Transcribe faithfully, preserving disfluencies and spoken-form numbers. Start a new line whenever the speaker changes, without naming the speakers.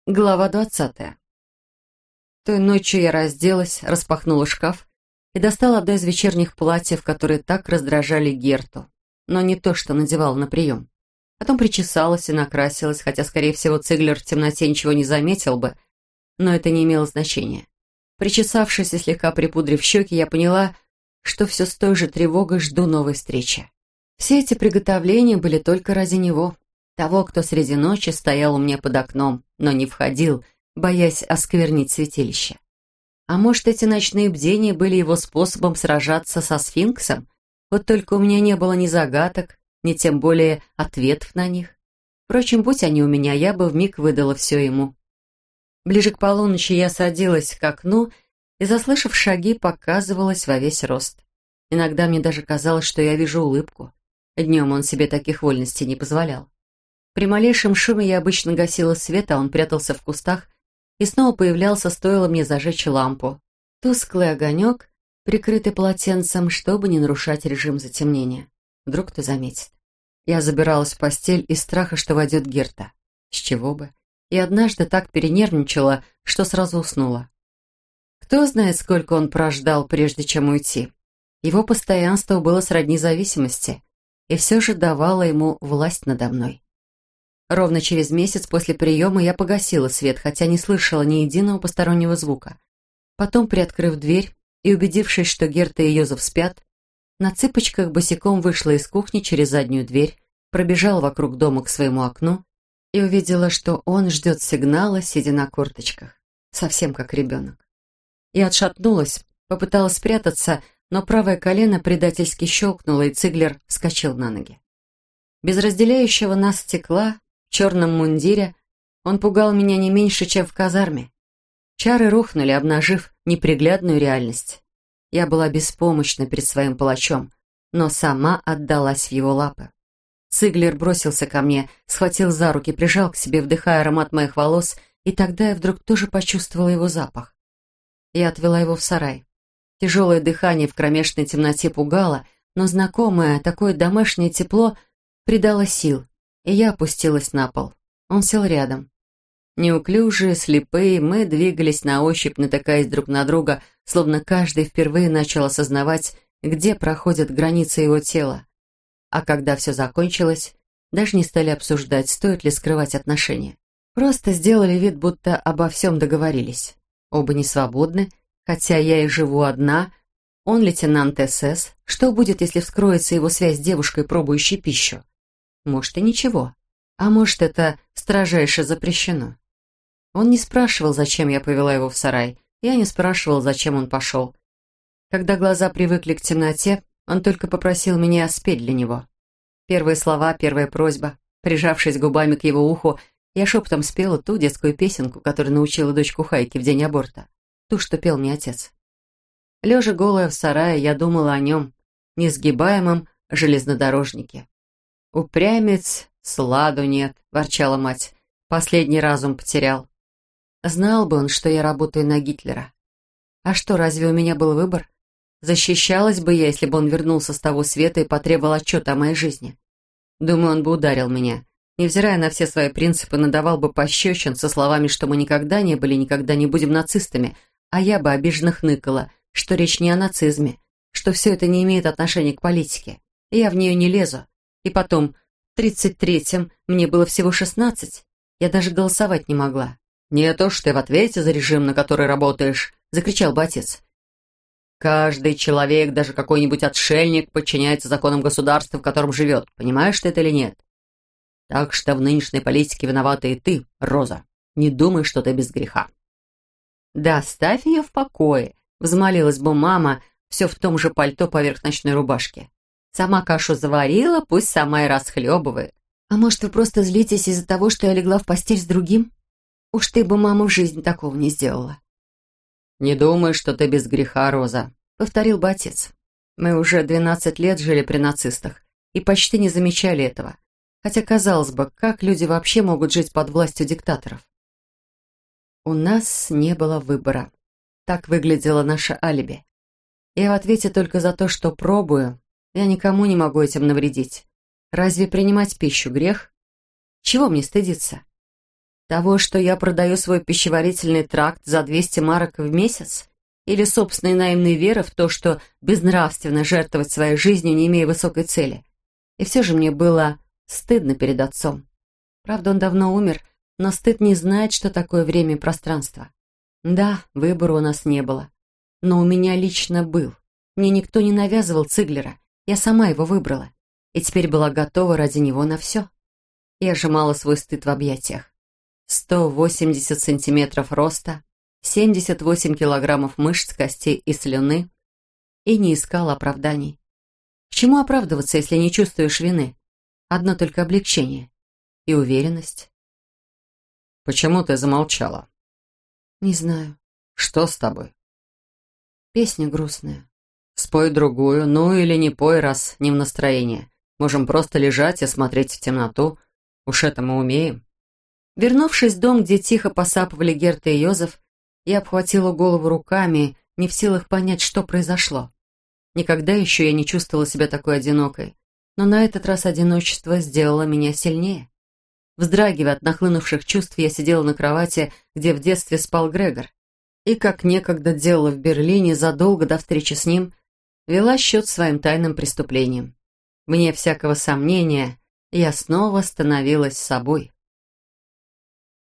Глава двадцатая. Той ночью я разделась, распахнула шкаф и достала одно из вечерних платьев, которые так раздражали Герту, но не то, что надевала на прием. Потом причесалась и накрасилась, хотя, скорее всего, Циглер в темноте ничего не заметил бы, но это не имело значения. Причесавшись и слегка припудрив щеки, я поняла, что все с той же тревогой жду новой встречи. Все эти приготовления были только ради него, того, кто среди ночи стоял у меня под окном, но не входил, боясь осквернить святилище. А может, эти ночные бдения были его способом сражаться со сфинксом? Вот только у меня не было ни загадок, ни тем более ответов на них. Впрочем, будь они у меня, я бы вмиг выдала все ему. Ближе к полуночи я садилась к окну и, заслышав шаги, показывалась во весь рост. Иногда мне даже казалось, что я вижу улыбку. Днем он себе таких вольностей не позволял. При малейшем шуме я обычно гасила свет, а он прятался в кустах и снова появлялся, стоило мне зажечь лампу. Тусклый огонек, прикрытый полотенцем, чтобы не нарушать режим затемнения. Вдруг кто заметит. Я забиралась в постель из страха, что войдет Герта. С чего бы? И однажды так перенервничала, что сразу уснула. Кто знает, сколько он прождал, прежде чем уйти. Его постоянство было сродни зависимости, и все же давало ему власть надо мной. Ровно через месяц после приема я погасила свет, хотя не слышала ни единого постороннего звука. Потом, приоткрыв дверь и убедившись, что Герта и Йозеф спят, на цыпочках босиком вышла из кухни через заднюю дверь, пробежала вокруг дома к своему окну и увидела, что он ждет сигнала, сидя на корточках, совсем как ребенок. Я отшатнулась, попыталась спрятаться, но правое колено предательски щелкнуло, и Циглер вскочил на ноги. Без разделяющего нас стекла, в черном мундире, он пугал меня не меньше, чем в казарме. Чары рухнули, обнажив неприглядную реальность. Я была беспомощна перед своим палачом, но сама отдалась в его лапы. Циглер бросился ко мне, схватил за руки, прижал к себе, вдыхая аромат моих волос, и тогда я вдруг тоже почувствовала его запах. Я отвела его в сарай. Тяжелое дыхание в кромешной темноте пугало, но знакомое, такое домашнее тепло придало сил, и я опустилась на пол. Он сел рядом. Неуклюжие, слепые, мы двигались на ощупь, натыкаясь друг на друга, словно каждый впервые начал осознавать, где проходят границы его тела. А когда все закончилось, даже не стали обсуждать, стоит ли скрывать отношения. Просто сделали вид, будто обо всем договорились. Оба не свободны, хотя я и живу одна. Он лейтенант СС. Что будет, если вскроется его связь с девушкой, пробующей пищу? Может, и ничего. А может, это строжайше запрещено. Он не спрашивал, зачем я повела его в сарай. Я не спрашивал, зачем он пошел. Когда глаза привыкли к темноте, он только попросил меня спеть для него. Первые слова, первая просьба. Прижавшись губами к его уху, я шепотом спела ту детскую песенку, которую научила дочку Хайки в день аборта. Ту, что пел мне отец. Лежа голая в сарае, я думала о нем, несгибаемом железнодорожнике. «Упрямец, сладу нет», — ворчала мать. «Последний разум потерял». Знал бы он, что я работаю на Гитлера. А что, разве у меня был выбор? Защищалась бы я, если бы он вернулся с того света и потребовал отчета о моей жизни. Думаю, он бы ударил меня. Невзирая на все свои принципы, надавал бы пощечин со словами, что мы никогда не были, никогда не будем нацистами, а я бы обиженно хныкала, что речь не о нацизме, что все это не имеет отношения к политике, и я в нее не лезу. И потом, в тридцать третьем мне было всего шестнадцать, я даже голосовать не могла. «Не то, что ты в ответе за режим, на который работаешь», — закричал бы отец. «Каждый человек, даже какой-нибудь отшельник, подчиняется законам государства, в котором живет. Понимаешь ты это или нет? Так что в нынешней политике виновата и ты, Роза. Не думай, что ты без греха». «Да оставь ее в покое», — взмолилась бы мама, все в том же пальто поверх ночной рубашки. «Сама кашу заварила, пусть сама и расхлебывает». «А может, вы просто злитесь из-за того, что я легла в постель с другим? Уж ты бы, мама, в жизни такого не сделала». «Не думай, что ты без греха, Роза», — повторил бы отец. Мы уже двенадцать лет жили при нацистах и почти не замечали этого. Хотя, казалось бы, как люди вообще могут жить под властью диктаторов? У нас не было выбора. Так выглядело наше алиби. Я в ответе только за то, что пробую. Я никому не могу этим навредить. Разве принимать пищу грех? Чего мне стыдиться? Того, что я продаю свой пищеварительный тракт за двести марок в месяц? Или собственной наивной веры в то, что безнравственно жертвовать своей жизнью, не имея высокой цели? И все же мне было стыдно перед отцом. Правда, он давно умер, но стыд не знает, что такое время и пространство. Да, выбора у нас не было. Но у меня лично был. Мне никто не навязывал Циглера. Я сама его выбрала. И теперь была готова ради него на все. Я сжимала свой стыд в объятиях. сто восемьдесят сантиметров роста, семьдесят восемь килограммов мышц, костей и слюны. И не искала оправданий. К чему оправдываться, если не чувствуешь вины? Одно только облегчение. И уверенность.
«Почему ты замолчала?»
Не знаю.
«Что с тобой?»
Песня грустная.
«Спой другую, ну или не пой, раз не в настроении. Можем просто лежать и смотреть в темноту. Уж это мы умеем».
Вернувшись в дом, где тихо посапывали Герта и Йозеф, я обхватила голову руками, не в силах понять, что произошло. Никогда еще я не чувствовала себя такой одинокой, но на этот раз одиночество сделало меня сильнее. Вздрагивая от нахлынувших чувств, я сидела на кровати, где в детстве спал Грегор, и, как некогда делала в Берлине задолго до встречи с ним, вела счет своим тайным преступлениям. Вне всякого сомнения, я снова становилась собой.